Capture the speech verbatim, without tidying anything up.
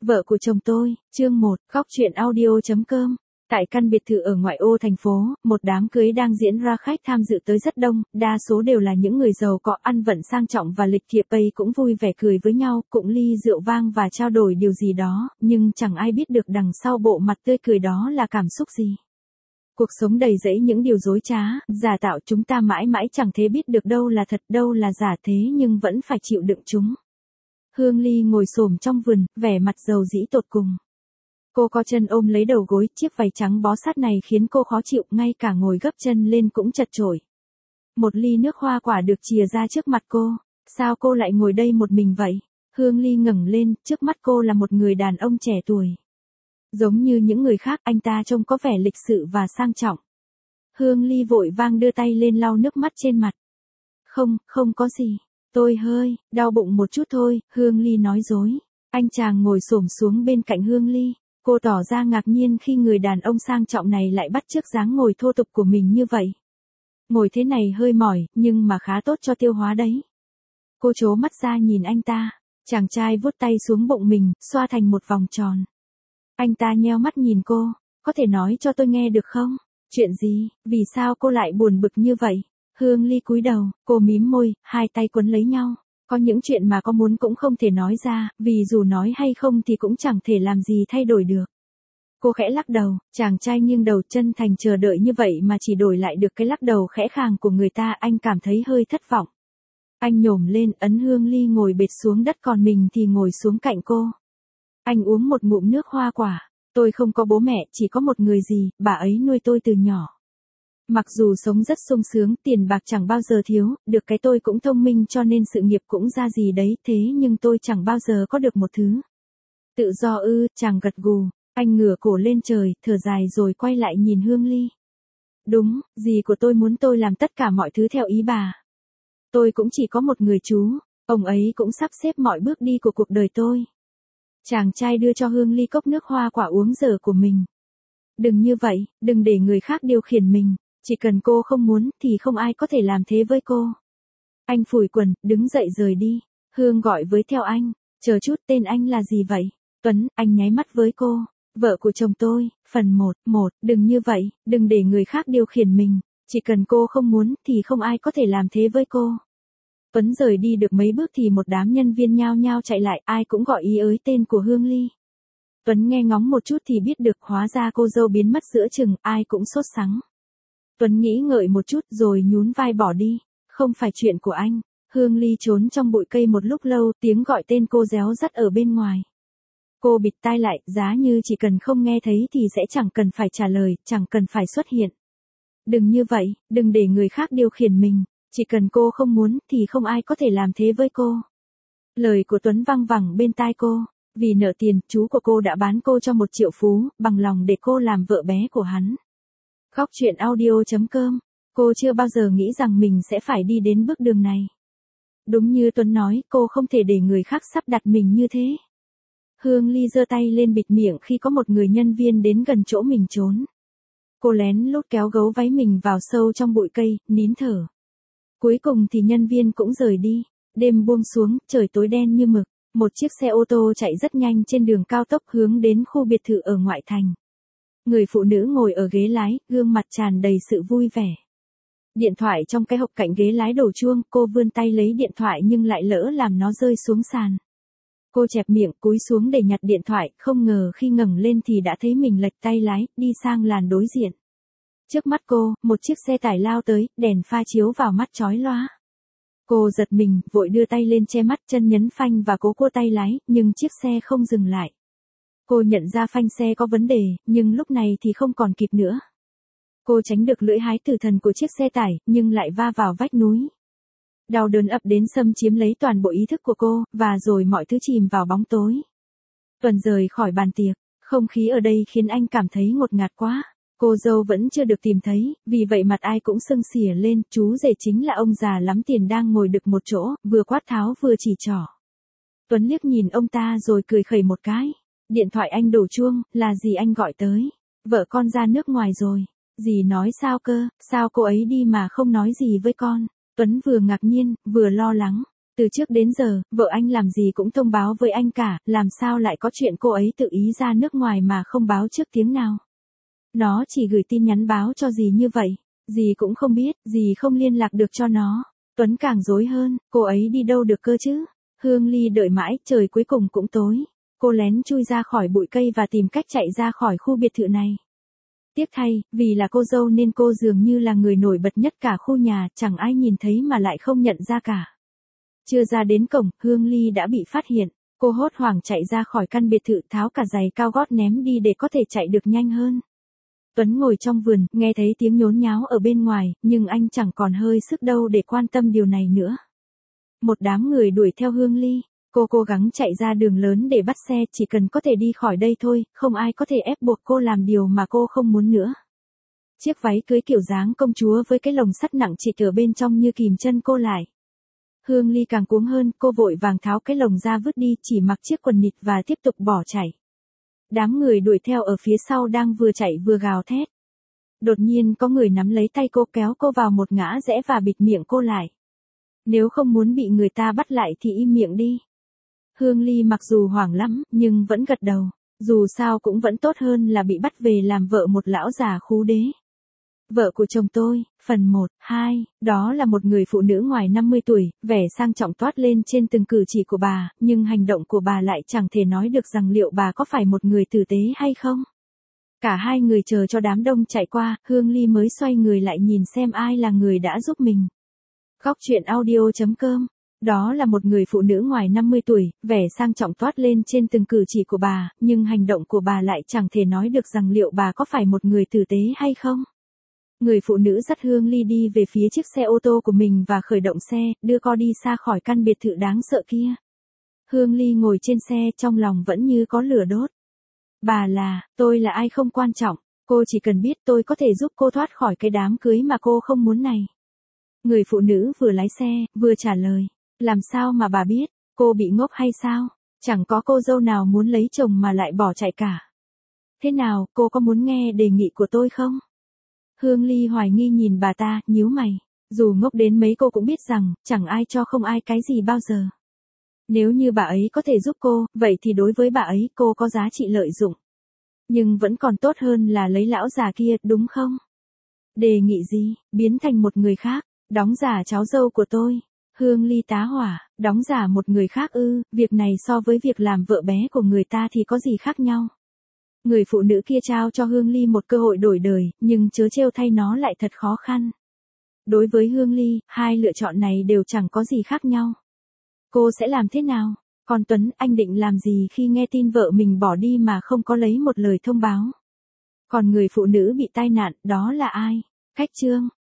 Vợ của chồng tôi, chương một, góc chuyện audio.com. Tại căn biệt thự ở ngoại ô thành phố, một đám cưới đang diễn ra, khách tham dự tới rất đông, đa số đều là những người giàu có, ăn vận sang trọng và lịch thiệp. Ấy cũng vui vẻ cười với nhau, cụng ly rượu vang và trao đổi điều gì đó, nhưng chẳng ai biết được đằng sau bộ mặt tươi cười đó là cảm xúc gì. Cuộc sống đầy rẫy những điều dối trá, giả tạo, chúng ta mãi mãi chẳng thể biết được đâu là thật, đâu là giả, thế nhưng vẫn phải chịu đựng chúng. Hương Ly ngồi xổm trong vườn, vẻ mặt dầu dĩ tột cùng. Cô co chân ôm lấy đầu gối, chiếc váy trắng bó sát này khiến cô khó chịu, ngay cả ngồi gấp chân lên cũng chật chội. Một ly nước hoa quả được chìa ra trước mặt cô. Sao cô lại ngồi đây một mình vậy? Hương Ly ngẩng lên, trước mắt cô là một người đàn ông trẻ tuổi. Giống như những người khác, anh ta trông có vẻ lịch sự và sang trọng. Hương Ly vội vang đưa tay lên lau nước mắt trên mặt. Không, không có gì. Tôi hơi đau bụng một chút thôi, Hương Ly nói dối. Anh chàng ngồi xổm xuống bên cạnh Hương Ly. Cô tỏ ra ngạc nhiên khi người đàn ông sang trọng này lại bắt chước dáng ngồi thô tục của mình như vậy. Ngồi thế này hơi mỏi, nhưng mà khá tốt cho tiêu hóa đấy. Cô trố mắt ra nhìn anh ta. Chàng trai vuốt tay xuống bụng mình, xoa thành một vòng tròn. Anh ta nheo mắt nhìn cô. Có thể nói cho tôi nghe được không? Chuyện gì? Vì sao cô lại buồn bực như vậy? Hương Ly cúi đầu, cô mím môi, hai tay quấn lấy nhau. Có những chuyện mà có muốn cũng không thể nói ra, vì dù nói hay không thì cũng chẳng thể làm gì thay đổi được. Cô khẽ lắc đầu, chàng trai nghiêng đầu, chân thành chờ đợi như vậy mà chỉ đổi lại được cái lắc đầu khẽ khàng của người ta, anh cảm thấy hơi thất vọng. Anh nhổm lên, ấn Hương Ly ngồi bệt xuống đất, còn mình thì ngồi xuống cạnh cô. Anh uống một ngụm nước hoa quả. Tôi không có bố mẹ, chỉ có một người dì, bà ấy nuôi tôi từ nhỏ. Mặc dù sống rất sung sướng, tiền bạc chẳng bao giờ thiếu, được cái tôi cũng thông minh cho nên sự nghiệp cũng ra gì đấy, thế nhưng tôi chẳng bao giờ có được một thứ. Tự do ư? Chàng gật gù, anh ngửa cổ lên trời, thở dài rồi quay lại nhìn Hương Ly. Đúng, dì của tôi muốn tôi làm tất cả mọi thứ theo ý bà. Tôi cũng chỉ có một người chú, ông ấy cũng sắp xếp mọi bước đi của cuộc đời tôi. Chàng trai đưa cho Hương Ly cốc nước hoa quả uống dở của mình. Đừng như vậy, đừng để người khác điều khiển mình. Chỉ cần cô không muốn, thì không ai có thể làm thế với cô. Anh phủi quần, đứng dậy rời đi. Hương gọi với theo anh. Chờ chút, tên anh là gì vậy? Tuấn, anh nháy mắt với cô. Vợ của chồng tôi, phần một, một, đừng như vậy, đừng để người khác điều khiển mình. Chỉ cần cô không muốn, thì không ai có thể làm thế với cô. Tuấn rời đi được mấy bước thì một đám nhân viên nhao nhao chạy lại, ai cũng gọi ý ới tên của Hương Ly. Tuấn nghe ngóng một chút thì biết được, hóa ra cô dâu biến mất giữa chừng, ai cũng sốt sắng. Tuấn nghĩ ngợi một chút rồi nhún vai bỏ đi. Không phải chuyện của anh. Hương Ly trốn trong bụi cây một lúc lâu, tiếng gọi tên cô réo rắt ở bên ngoài. Cô bịt tai lại, giá như chỉ cần không nghe thấy thì sẽ chẳng cần phải trả lời, chẳng cần phải xuất hiện. Đừng như vậy, đừng để người khác điều khiển mình. Chỉ cần cô không muốn thì không ai có thể làm thế với cô. Lời của Tuấn văng vẳng bên tai cô. Vì nợ tiền, chú của cô đã bán cô cho một triệu phú, bằng lòng để cô làm vợ bé của hắn. Góc chuyện audio.com. Cô chưa bao giờ nghĩ rằng mình sẽ phải đi đến bước đường này. Đúng như Tuấn nói, cô không thể để người khác sắp đặt mình như thế. Hương Ly giơ tay lên bịt miệng khi có một người nhân viên đến gần chỗ mình trốn. Cô lén lút kéo gấu váy mình vào sâu trong bụi cây, nín thở. Cuối cùng thì nhân viên cũng rời đi. Đêm buông xuống, trời tối đen như mực. Một chiếc xe ô tô chạy rất nhanh trên đường cao tốc hướng đến khu biệt thự ở ngoại thành. Người phụ nữ ngồi ở ghế lái, gương mặt tràn đầy sự vui vẻ. Điện thoại trong cái hộp cạnh ghế lái đổ chuông, cô vươn tay lấy điện thoại nhưng lại lỡ làm nó rơi xuống sàn. Cô chẹp miệng, cúi xuống để nhặt điện thoại, không ngờ khi ngẩng lên thì đã thấy mình lệch tay lái, đi sang làn đối diện. Trước mắt cô, một chiếc xe tải lao tới, đèn pha chiếu vào mắt chói lóa. Cô giật mình, vội đưa tay lên che mắt, chân nhấn phanh và cố cua tay lái, nhưng chiếc xe không dừng lại. Cô nhận ra phanh xe có vấn đề, nhưng lúc này thì không còn kịp nữa. Cô tránh được lưỡi hái tử thần của chiếc xe tải, nhưng lại va vào vách núi. Đau đớn ập đến xâm chiếm lấy toàn bộ ý thức của cô, và rồi mọi thứ chìm vào bóng tối. Tuần rời khỏi bàn tiệc, không khí ở đây khiến anh cảm thấy ngột ngạt quá. Cô dâu vẫn chưa được tìm thấy, vì vậy mặt ai cũng sưng xỉa lên, chú rể chính là ông già lắm tiền đang ngồi đực một chỗ, vừa quát tháo vừa chỉ trỏ. Tuấn liếc nhìn ông ta rồi cười khẩy một cái. Điện thoại anh đổ chuông, là dì anh gọi tới. Vợ con ra nước ngoài rồi. Dì nói sao cơ, sao cô ấy đi mà không nói gì với con? Tuấn vừa ngạc nhiên, vừa lo lắng. Từ trước đến giờ, vợ anh làm gì cũng thông báo với anh cả, làm sao lại có chuyện cô ấy tự ý ra nước ngoài mà không báo trước tiếng nào. Nó chỉ gửi tin nhắn báo cho dì như vậy, dì cũng không biết, dì không liên lạc được cho nó. Tuấn càng rối hơn, cô ấy đi đâu được cơ chứ? Hương Ly đợi mãi, trời cuối cùng cũng tối. Cô lén chui ra khỏi bụi cây và tìm cách chạy ra khỏi khu biệt thự này. Tiếc thay, vì là cô dâu nên cô dường như là người nổi bật nhất cả khu nhà, chẳng ai nhìn thấy mà lại không nhận ra cả. Chưa ra đến cổng, Hương Ly đã bị phát hiện. Cô hốt hoảng chạy ra khỏi căn biệt thự, tháo cả giày cao gót ném đi để có thể chạy được nhanh hơn. Tuấn ngồi trong vườn, nghe thấy tiếng nhốn nháo ở bên ngoài, nhưng anh chẳng còn hơi sức đâu để quan tâm điều này nữa. Một đám người đuổi theo Hương Ly. Cô cố gắng chạy ra đường lớn để bắt xe, chỉ cần có thể đi khỏi đây thôi, không ai có thể ép buộc cô làm điều mà cô không muốn nữa. Chiếc váy cưới kiểu dáng công chúa với cái lồng sắt nặng trịch ở bên trong như kìm chân cô lại. Hương Ly càng cuống hơn, cô vội vàng tháo cái lồng ra vứt đi, chỉ mặc chiếc quần nịt và tiếp tục bỏ chạy. Đám người đuổi theo ở phía sau đang vừa chạy vừa gào thét. Đột nhiên có người nắm lấy tay cô kéo cô vào một ngã rẽ và bịt miệng cô lại. Nếu không muốn bị người ta bắt lại thì im miệng đi. Hương Ly mặc dù hoảng lắm, nhưng vẫn gật đầu. Dù sao cũng vẫn tốt hơn là bị bắt về làm vợ một lão già khú đế. Vợ của chồng tôi, phần một, hai, đó là một người phụ nữ ngoài năm mươi tuổi, vẻ sang trọng toát lên trên từng cử chỉ của bà, nhưng hành động của bà lại chẳng thể nói được rằng liệu bà có phải một người tử tế hay không. Cả hai người chờ cho đám đông chạy qua, Hương Ly mới xoay người lại nhìn xem ai là người đã giúp mình. Góc truyện audio chấm com. Đó là một người phụ nữ ngoài năm mươi tuổi, vẻ sang trọng toát lên trên từng cử chỉ của bà, nhưng hành động của bà lại chẳng thể nói được rằng liệu bà có phải một người tử tế hay không. Người phụ nữ dắt Hương Ly đi về phía chiếc xe ô tô của mình và khởi động xe, đưa cô đi xa khỏi căn biệt thự đáng sợ kia. Hương Ly ngồi trên xe, trong lòng vẫn như có lửa đốt. Bà là, tôi là ai không quan trọng, cô chỉ cần biết tôi có thể giúp cô thoát khỏi cái đám cưới mà cô không muốn này. Người phụ nữ vừa lái xe, vừa trả lời. Làm sao mà bà biết, cô bị ngốc hay sao? Chẳng có cô dâu nào muốn lấy chồng mà lại bỏ chạy cả. Thế nào, cô có muốn nghe đề nghị của tôi không? Hương Ly hoài nghi nhìn bà ta, nhíu mày. Dù ngốc đến mấy cô cũng biết rằng, chẳng ai cho không ai cái gì bao giờ. Nếu như bà ấy có thể giúp cô, vậy thì đối với bà ấy cô có giá trị lợi dụng. Nhưng vẫn còn tốt hơn là lấy lão già kia, đúng không? Đề nghị gì, biến thành một người khác, đóng giả cháu dâu của tôi. Hương Ly tá hỏa, đóng giả một người khác ư, việc này so với việc làm vợ bé của người ta thì có gì khác nhau. Người phụ nữ kia trao cho Hương Ly một cơ hội đổi đời, nhưng chớ trêu thay nó lại thật khó khăn. Đối với Hương Ly, hai lựa chọn này đều chẳng có gì khác nhau. Cô sẽ làm thế nào? Còn Tuấn, anh định làm gì khi nghe tin vợ mình bỏ đi mà không có lấy một lời thông báo? Còn người phụ nữ bị tai nạn, đó là ai? Cách chương.